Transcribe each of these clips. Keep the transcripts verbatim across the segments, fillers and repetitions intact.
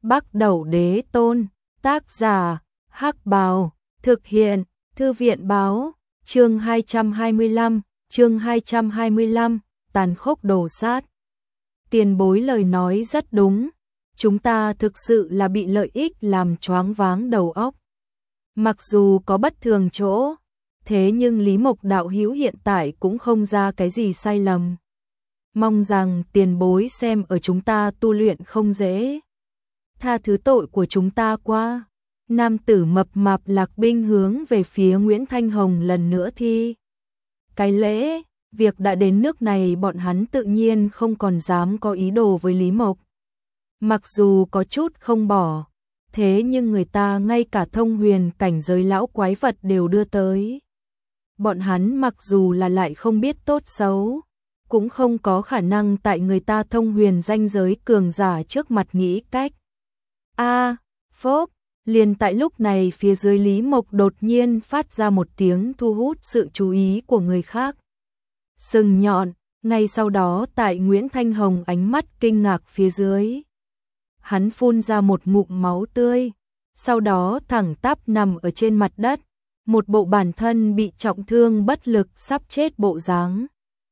Bắc Đẩu Đế Tôn, tác giả, Hắc Bào, thực hiện, Thư viện báo, chương hai trăm hai mươi lăm, chương hai trăm hai mươi lăm, tàn khốc đồ sát. Tiền bối lời nói rất đúng, chúng ta thực sự là bị lợi ích làm choáng váng đầu óc. Mặc dù có bất thường chỗ, thế nhưng Lý Mộc đạo hữu hiện tại cũng không ra cái gì sai lầm. Mong rằng tiền bối xem ở chúng ta tu luyện không dễ, tha thứ tội của chúng ta qua. Nam tử mập mạp Lạc Binh hướng về phía Nguyễn Thanh Hồng lần nữa thi cái lễ. Việc đã đến nước này bọn hắn tự nhiên không còn dám có ý đồ với Lý Mộc. Mặc dù có chút không bỏ, thế nhưng người ta ngay cả thông huyền cảnh giới lão quái vật đều đưa tới. Bọn hắn mặc dù là lại không biết tốt xấu, cũng không có khả năng tại người ta thông huyền danh giới cường giả trước mặt nghĩ cách. A, à, phốp, liền tại lúc này phía dưới Lý Mộc đột nhiên phát ra một tiếng thu hút sự chú ý của người khác. Sừng nhọn, ngay sau đó tại Nguyễn Thanh Hồng ánh mắt kinh ngạc phía dưới. Hắn phun ra một ngụm máu tươi, sau đó thẳng tắp nằm ở trên mặt đất, một bộ bản thân bị trọng thương bất lực sắp chết bộ dáng.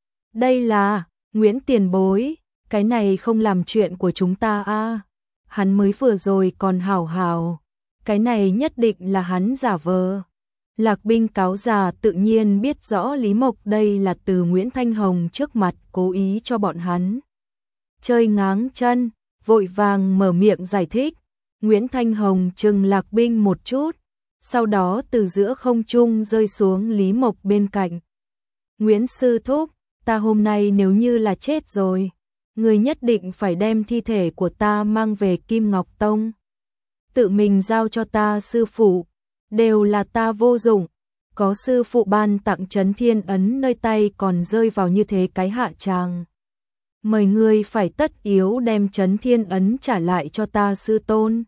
Đây là, Nguyễn tiền bối, cái này không làm chuyện của chúng ta a. À. Hắn mới vừa rồi còn hảo hảo, cái này nhất định là hắn giả vờ. Lạc Binh cáo già tự nhiên biết rõ Lý Mộc đây là từ Nguyễn Thanh Hồng trước mặt cố ý cho bọn hắn chơi ngáng chân, vội vàng mở miệng giải thích. Nguyễn Thanh Hồng chừng Lạc Binh một chút, sau đó từ giữa không trung rơi xuống Lý Mộc bên cạnh. Nguyễn sư thúc, ta hôm nay nếu như là chết rồi, người nhất định phải đem thi thể của ta mang về Kim Ngọc Tông. Tự mình giao cho ta sư phụ, đều là ta vô dụng, có sư phụ ban tặng Chấn Thiên Ấn nơi tay còn rơi vào như thế cái hạ tràng. Mời ngươi phải tất yếu đem Chấn Thiên Ấn trả lại cho ta sư tôn.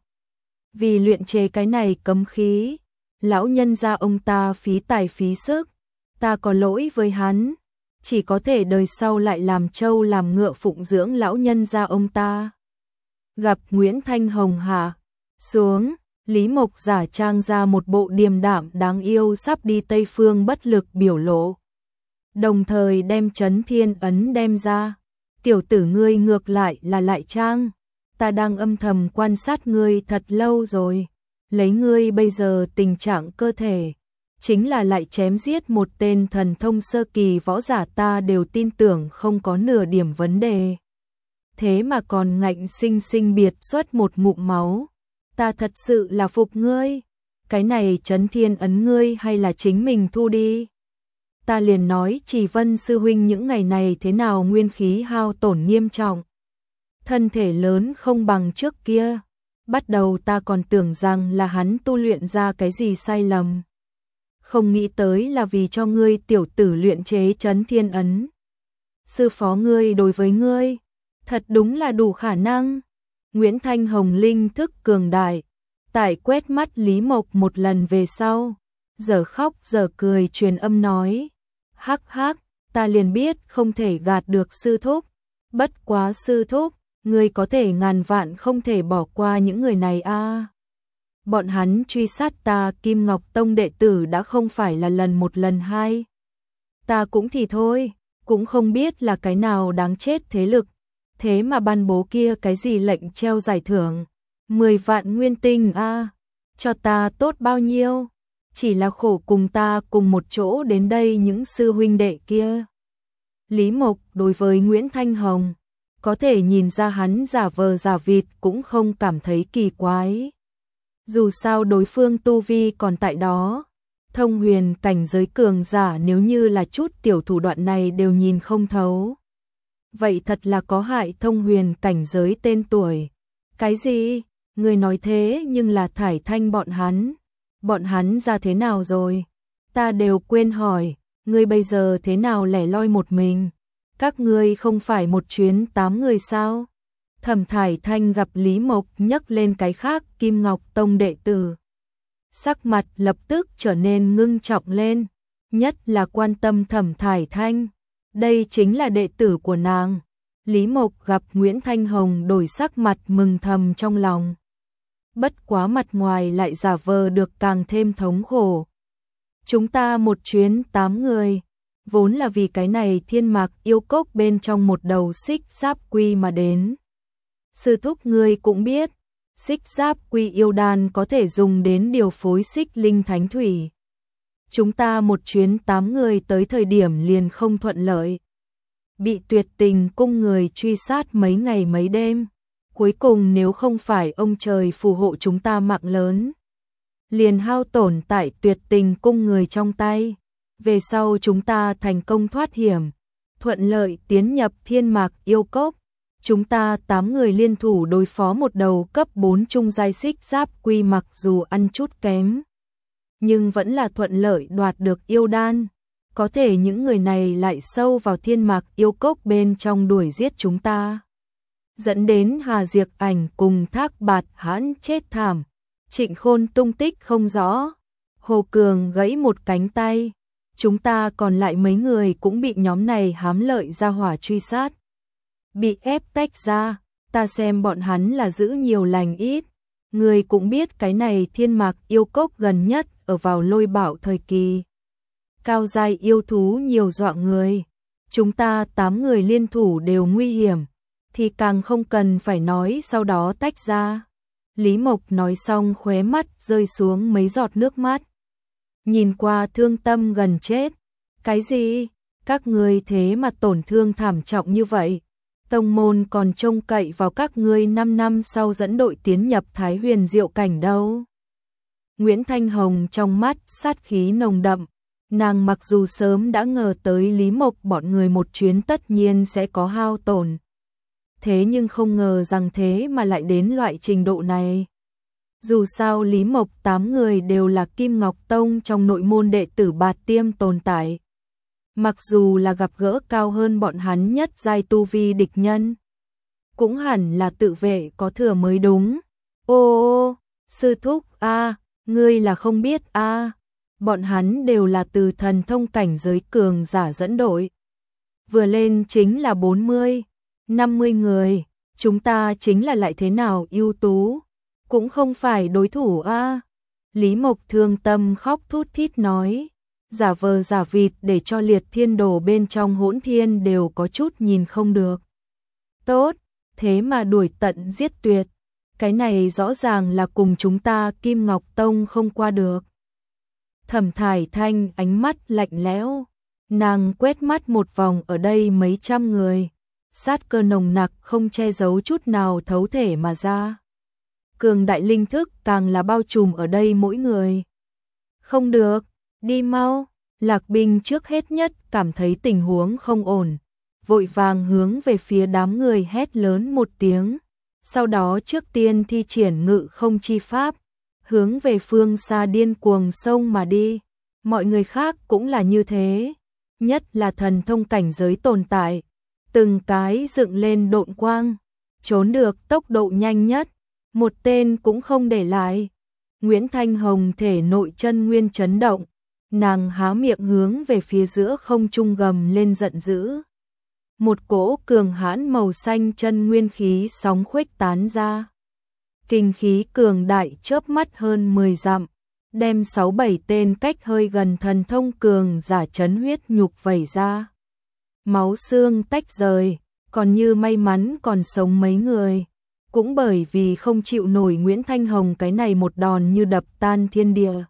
Vì luyện chế cái này cấm khí, lão nhân gia ông ta phí tài phí sức, ta có lỗi với hắn, chỉ có thể đời sau lại làm trâu làm ngựa phụng dưỡng lão nhân gia ông ta. Gặp Nguyễn Thanh Hồng hạ xuống, Lý Mộc giả trang ra một bộ điềm đạm đáng yêu sắp đi Tây Phương bất lực biểu lộ. Đồng thời đem Chấn Thiên Ấn đem ra. Tiểu tử ngươi ngược lại là lại trang. Ta đang âm thầm quan sát ngươi thật lâu rồi. Lấy ngươi bây giờ tình trạng cơ thể, chính là lại chém giết một tên thần thông sơ kỳ võ giả ta đều tin tưởng không có nửa điểm vấn đề. Thế mà còn ngạnh sinh sinh biệt xuất một ngụm máu. Ta thật sự là phục ngươi. Cái này Chấn Thiên Ấn ngươi hay là chính mình thu đi. Ta liền nói Chỉ Vân sư huynh những ngày này thế nào nguyên khí hao tổn nghiêm trọng. Thân thể lớn không bằng trước kia. Bắt đầu ta còn tưởng rằng là hắn tu luyện ra cái gì sai lầm. Không nghĩ tới là vì cho ngươi tiểu tử luyện chế Chấn Thiên Ấn. Sư phó ngươi đối với ngươi, thật đúng là đủ khả năng. Nguyễn Thanh Hồng linh thức cường đại, tại quét mắt Lý Mộc một lần về sau, giờ khóc giờ cười truyền âm nói. Hắc hắc, ta liền biết không thể gạt được sư thúc. Bất quá sư thúc, ngươi có thể ngàn vạn không thể bỏ qua những người này a. À. Bọn hắn truy sát ta Kim Ngọc Tông đệ tử đã không phải là lần một lần hai. Ta cũng thì thôi, cũng không biết là cái nào đáng chết thế lực. Thế mà ban bố kia cái gì lệnh treo giải thưởng. Mười vạn nguyên tinh a, à. Cho ta tốt bao nhiêu. Chỉ là khổ cùng ta cùng một chỗ đến đây những sư huynh đệ kia. Lý Mộc đối với Nguyễn Thanh Hồng, có thể nhìn ra hắn giả vờ giả vịt cũng không cảm thấy kỳ quái. Dù sao đối phương tu vi còn tại đó, thông huyền cảnh giới cường giả nếu như là chút tiểu thủ đoạn này đều nhìn không thấu. Vậy thật là có hại thông huyền cảnh giới tên tuổi. Cái gì? Người nói thế nhưng là thải thanh bọn hắn. Bọn hắn ra thế nào rồi? Ta đều quên hỏi, ngươi bây giờ thế nào lẻ loi một mình? Các ngươi không phải một chuyến tám người sao? Thẩm Thải Thanh gặp Lý Mộc nhấc lên cái khác Kim Ngọc Tông đệ tử. Sắc mặt lập tức trở nên ngưng trọng lên, nhất là quan tâm Thẩm Thải Thanh. Đây chính là đệ tử của nàng. Lý Mộc gặp Nguyễn Thanh Hồng đổi sắc mặt mừng thầm trong lòng. bất quá mặt ngoài lại giả vờ được càng thêm thống khổ. Chúng ta một chuyến tám người, vốn là vì cái này thiên mạc yêu cốc bên trong một đầu xích giáp quy mà đến. Sư thúc ngươi cũng biết, xích giáp quy yêu đan có thể dùng đến điều phối xích linh thánh thủy. Chúng ta một chuyến tám người tới thời điểm liền không thuận lợi. Bị tuyệt tình cung người truy sát mấy ngày mấy đêm. Cuối cùng nếu không phải ông trời phù hộ chúng ta mạng lớn, liền hao tổn tại tuyệt tình cung người trong tay. Về sau chúng ta thành công thoát hiểm, thuận lợi tiến nhập thiên mạc yêu cốc. Chúng ta tám người liên thủ đối phó một đầu cấp bốn trung giai xích giáp quy, mặc dù ăn chút kém, nhưng vẫn là thuận lợi đoạt được yêu đan. Có thể những người này lại sâu vào thiên mạc yêu cốc bên trong đuổi giết chúng ta, dẫn đến Hà Diệp Ảnh cùng Thác Bạt Hãn chết thảm, Trịnh Khôn tung tích không rõ, Hồ Cường gãy một cánh tay. Chúng ta còn lại mấy người cũng bị nhóm này hám lợi ra hỏa truy sát, bị ép tách ra. Ta xem bọn hắn là giữ nhiều lành ít. Người cũng biết cái này thiên mạc yêu cốc gần nhất ở vào lôi bảo thời kỳ, cao giai yêu thú nhiều dọa người. Chúng ta tám người liên thủ đều nguy hiểm, thì càng không cần phải nói sau đó tách ra. Lý Mộc nói xong khóe mắt rơi xuống mấy giọt nước mắt, nhìn qua thương tâm gần chết. Cái gì? Các ngươi thế mà tổn thương thảm trọng như vậy? Tông môn còn trông cậy vào các ngươi năm năm sau dẫn đội tiến nhập Thái Huyền Diệu cảnh đâu. Nguyễn Thanh Hồng trong mắt sát khí nồng đậm, nàng mặc dù sớm đã ngờ tới Lý Mộc bọn người một chuyến tất nhiên sẽ có hao tổn, thế nhưng không ngờ rằng thế mà lại đến loại trình độ này. Dù sao Lý Mộc tám người đều là Kim Ngọc Tông trong nội môn đệ tử bạt tiêm tồn tại. Mặc dù là gặp gỡ cao hơn bọn hắn nhất giai tu vi địch nhân, cũng hẳn là tự vệ có thừa mới đúng. Ô ô, sư thúc a, ngươi là không biết a, bọn hắn đều là từ thần thông cảnh giới cường giả dẫn đội. Vừa lên chính là bốn mươi, năm mươi người, chúng ta chính là lại thế nào ưu tú, cũng không phải đối thủ a. Lý Mộc thương tâm khóc thút thít nói, giả vờ giả vịt để cho liệt thiên đồ bên trong hỗn thiên đều có chút nhìn không được. Tốt, thế mà đuổi tận giết tuyệt, cái này rõ ràng là cùng chúng ta Kim Ngọc Tông không qua được. Thẩm Thải Thanh ánh mắt lạnh lẽo, nàng quét mắt một vòng ở đây mấy trăm người, sát cơ nồng nặc không che giấu chút nào thấu thể mà ra. Cường đại linh thức càng là bao trùm ở đây mỗi người. Không được, đi mau. Lạc Bình trước hết nhất cảm thấy tình huống không ổn, vội vàng hướng về phía đám người hét lớn một tiếng, sau đó trước tiên thi triển ngự không chi pháp, hướng về phương xa điên cuồng sông mà đi. Mọi người khác cũng là như thế, nhất là thần thông cảnh giới tồn tại, từng cái dựng lên độn quang, trốn được tốc độ nhanh nhất, một tên cũng không để lại. Nguyễn Thanh Hồng thể nội chân nguyên chấn động, nàng há miệng hướng về phía giữa không trung gầm lên giận dữ. Một cỗ cường hãn màu xanh chân nguyên khí sóng khuếch tán ra. Kinh khí cường đại chớp mắt hơn mười dặm, đem sáu bảy tên cách hơi gần thần thông cường giả chấn huyết nhục vẩy ra. Máu xương tách rời, còn như may mắn còn sống mấy người, cũng bởi vì không chịu nổi Nguyễn Thanh Hồng cái này một đòn như đập tan thiên địa.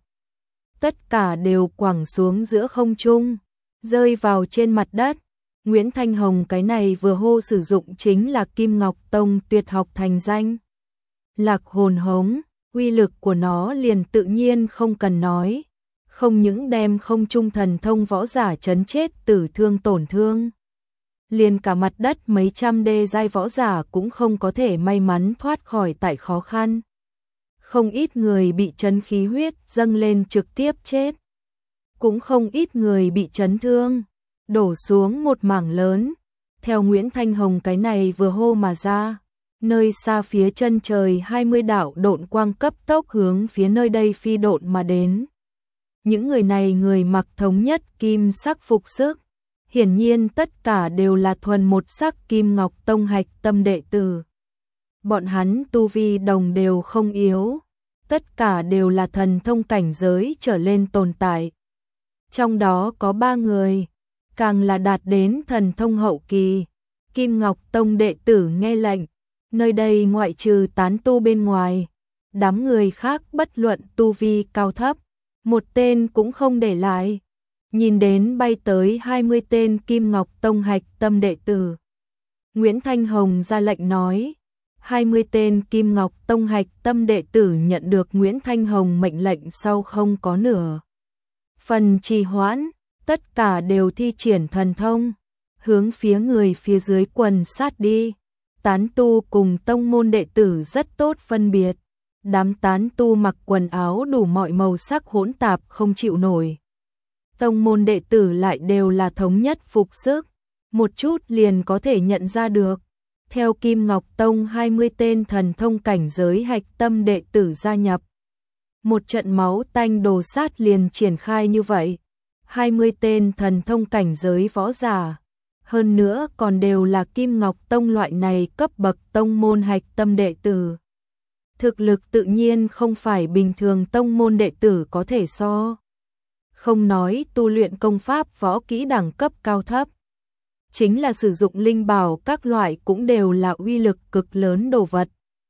Tất cả đều quẳng xuống giữa không trung, rơi vào trên mặt đất. Nguyễn Thanh Hồng cái này vừa hô sử dụng chính là Kim Ngọc Tông tuyệt học thành danh Lạc Hồn Hống, uy lực của nó liền tự nhiên không cần nói, không những đem không trung thần thông võ giả chấn chết tử thương tổn thương, liền cả mặt đất mấy trăm đê giai võ giả cũng không có thể may mắn thoát khỏi tại khó khăn. Không ít người bị chấn khí huyết dâng lên trực tiếp chết, cũng không ít người bị chấn thương, đổ xuống một mảng lớn. Theo Nguyễn Thanh Hồng cái này vừa hô mà ra, nơi xa phía chân trời hai mươi đạo độn quang cấp tốc hướng phía nơi đây phi độn mà đến. Những người này người mặc thống nhất kim sắc phục sức, hiển nhiên tất cả đều là thuần một sắc Kim Ngọc Tông hạch tâm đệ tử. bọn hắn tu vi đồng đều không yếu, tất cả đều là thần thông cảnh giới trở lên tồn tại. Trong đó có ba người, càng là đạt đến thần thông hậu kỳ. Kim Ngọc Tông đệ tử nghe lệnh, nơi đây ngoại trừ tán tu bên ngoài, đám người khác bất luận tu vi cao thấp, một tên cũng không để lại. Nhìn đến bay tới hai mươi tên Kim Ngọc Tông hạch tâm đệ tử, Nguyễn Thanh Hồng ra lệnh nói, hai mươi tên Kim Ngọc Tông hạch tâm đệ tử nhận được Nguyễn Thanh Hồng mệnh lệnh sau không có nửa phần trì hoãn, tất cả đều thi triển thần thông, hướng phía người phía dưới quần sát đi. Tán tu cùng tông môn đệ tử rất tốt phân biệt, đám tán tu mặc quần áo đủ mọi màu sắc hỗn tạp không chịu nổi. Tông môn đệ tử lại đều là thống nhất phục sức, một chút liền có thể nhận ra được. Theo Kim Ngọc Tông hai mươi tên thần thông cảnh giới hạch tâm đệ tử gia nhập, một trận máu tanh đồ sát liền triển khai như vậy. hai mươi tên thần thông cảnh giới võ giả, hơn nữa còn đều là Kim Ngọc Tông loại này cấp bậc tông môn hạch tâm đệ tử. Thực lực tự nhiên không phải bình thường tông môn đệ tử có thể so. Không nói tu luyện công pháp võ kỹ đẳng cấp cao thấp, chính là sử dụng linh bảo các loại cũng đều là uy lực cực lớn đồ vật.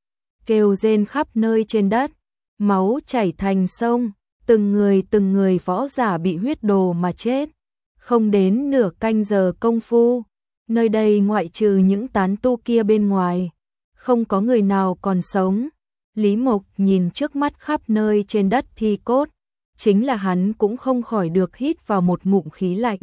Kêu rên khắp nơi trên đất, máu chảy thành sông, từng người từng người võ giả bị huyết đồ mà chết. Không đến nửa canh giờ công phu, nơi đây ngoại trừ những tán tu kia bên ngoài, không có người nào còn sống. Lý Mộc nhìn trước mắt khắp nơi trên đất thi cốt, chính là hắn cũng không khỏi được hít vào một ngụm khí lạnh.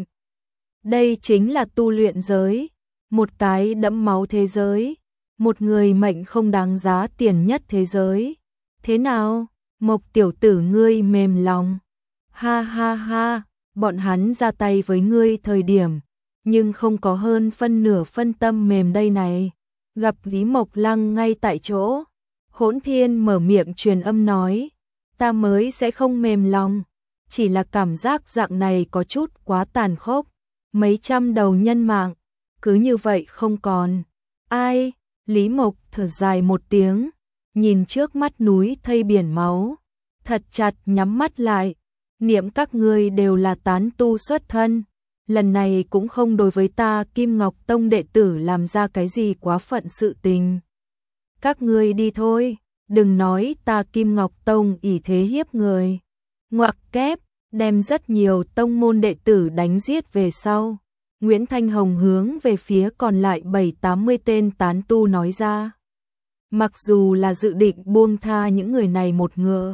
Đây chính là tu luyện giới, một cái đẫm máu thế giới, một người mệnh không đáng giá tiền nhất thế giới. Thế nào, Mộc tiểu tử ngươi mềm lòng? Ha ha ha, bọn hắn ra tay với ngươi thời điểm, nhưng không có hơn phân nửa phân tâm mềm đây này. Gặp Lý Mộc Lăng ngay tại chỗ, Hỗn Thiên mở miệng truyền âm nói, ta mới sẽ không mềm lòng, chỉ là cảm giác dạng này có chút quá tàn khốc, mấy trăm đầu nhân mạng, cứ như vậy không còn. Ai? Lý Mộc thở dài một tiếng, nhìn trước mắt núi thây biển máu, thật chặt nhắm mắt lại, niệm các ngươi đều là tán tu xuất thân, lần này cũng không đối với ta Kim Ngọc Tông đệ tử làm ra cái gì quá phận sự tình. Các ngươi đi thôi, đừng nói ta Kim Ngọc Tông ỷ thế hiếp người. Ngoặc kép, đem rất nhiều tông môn đệ tử đánh giết về sau. Nguyễn Thanh Hồng hướng về phía còn lại bảy tám mươi tên tán tu nói ra. Mặc dù là dự định buông tha những người này một ngựa,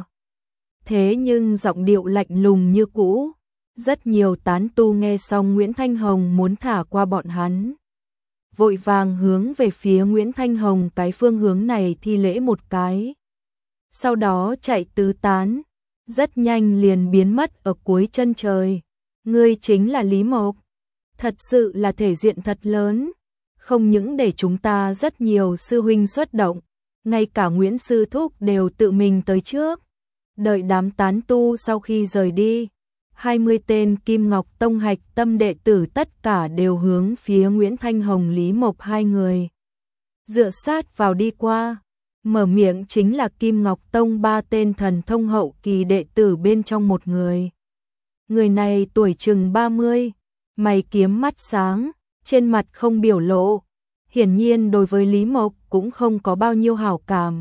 thế nhưng giọng điệu lạnh lùng như cũ. Rất nhiều tán tu nghe xong Nguyễn Thanh Hồng muốn thả qua bọn hắn, vội vàng hướng về phía Nguyễn Thanh Hồng cái phương hướng này thi lễ một cái. Sau đó chạy tứ tán, rất nhanh liền biến mất ở cuối chân trời. Ngươi chính là Lý Mộc, thật sự là thể diện thật lớn, không những để chúng ta rất nhiều sư huynh xuất động, ngay cả Nguyễn Sư Thúc đều tự mình tới trước. Đợi đám tán tu sau khi rời đi, hai mươi tên Kim Ngọc Tông hạch tâm đệ tử tất cả đều hướng phía Nguyễn Thanh Hồng Lý Mộc hai người dựa sát vào đi qua. Mở miệng chính là Kim Ngọc Tông ba tên thần thông hậu kỳ đệ tử bên trong một người. Người này tuổi chừng ba mươi, mày kiếm mắt sáng, trên mặt không biểu lộ, hiển nhiên đối với Lý Mộc cũng không có bao nhiêu hảo cảm.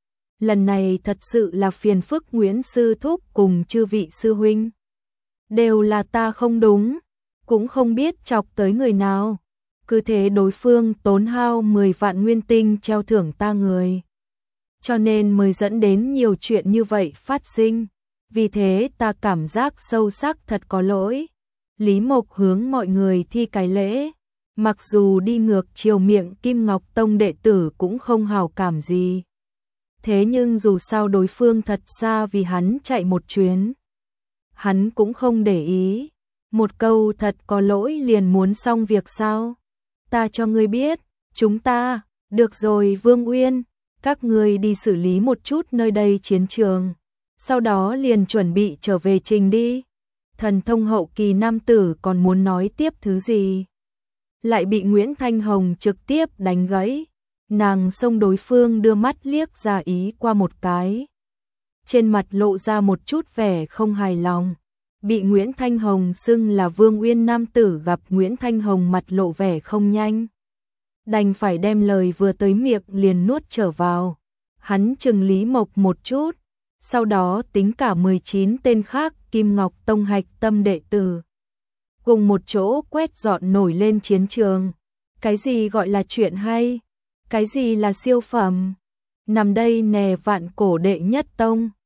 Lần này thật sự là phiền phức Nguyễn Sư Thúc cùng chư vị sư huynh. Đều là ta không đúng, cũng không biết chọc tới người nào. Cứ thế đối phương tốn hao mười vạn nguyên tinh treo thưởng ta người. Cho nên mới dẫn đến nhiều chuyện như vậy phát sinh. Vì thế ta cảm giác sâu sắc thật có lỗi. Lý Mộc hướng mọi người thi cái lễ. Mặc dù đi ngược chiều miệng Kim Ngọc Tông đệ tử cũng không hảo cảm gì. Thế nhưng dù sao đối phương thật xa vì hắn chạy một chuyến. Hắn cũng không để ý. Một câu thật có lỗi liền muốn xong việc sao? Ta cho ngươi biết, chúng ta, được rồi Vương Uyên, các ngươi đi xử lý một chút nơi đây chiến trường. Sau đó liền chuẩn bị trở về trình đi. Thần thông hậu kỳ nam tử còn muốn nói tiếp thứ gì, lại bị Nguyễn Thanh Hồng trực tiếp đánh gãy. Nàng xông đối phương đưa mắt liếc ra ý qua một cái. Trên mặt lộ ra một chút vẻ không hài lòng. Bị Nguyễn Thanh Hồng xưng là Vương Uyên nam tử gặp Nguyễn Thanh Hồng mặt lộ vẻ không nhanh. Đành phải đem lời vừa tới miệng liền nuốt trở vào. Hắn chừng Lý Mộc một chút, sau đó tính cả mười chín tên khác Kim Ngọc Tông hạch tâm đệ tử. Cùng một chỗ quét dọn nổi lên chiến trường. Cái gì gọi là chuyện hay? Cái gì là siêu phẩm? Nằm đây nè vạn cổ đệ nhất tông.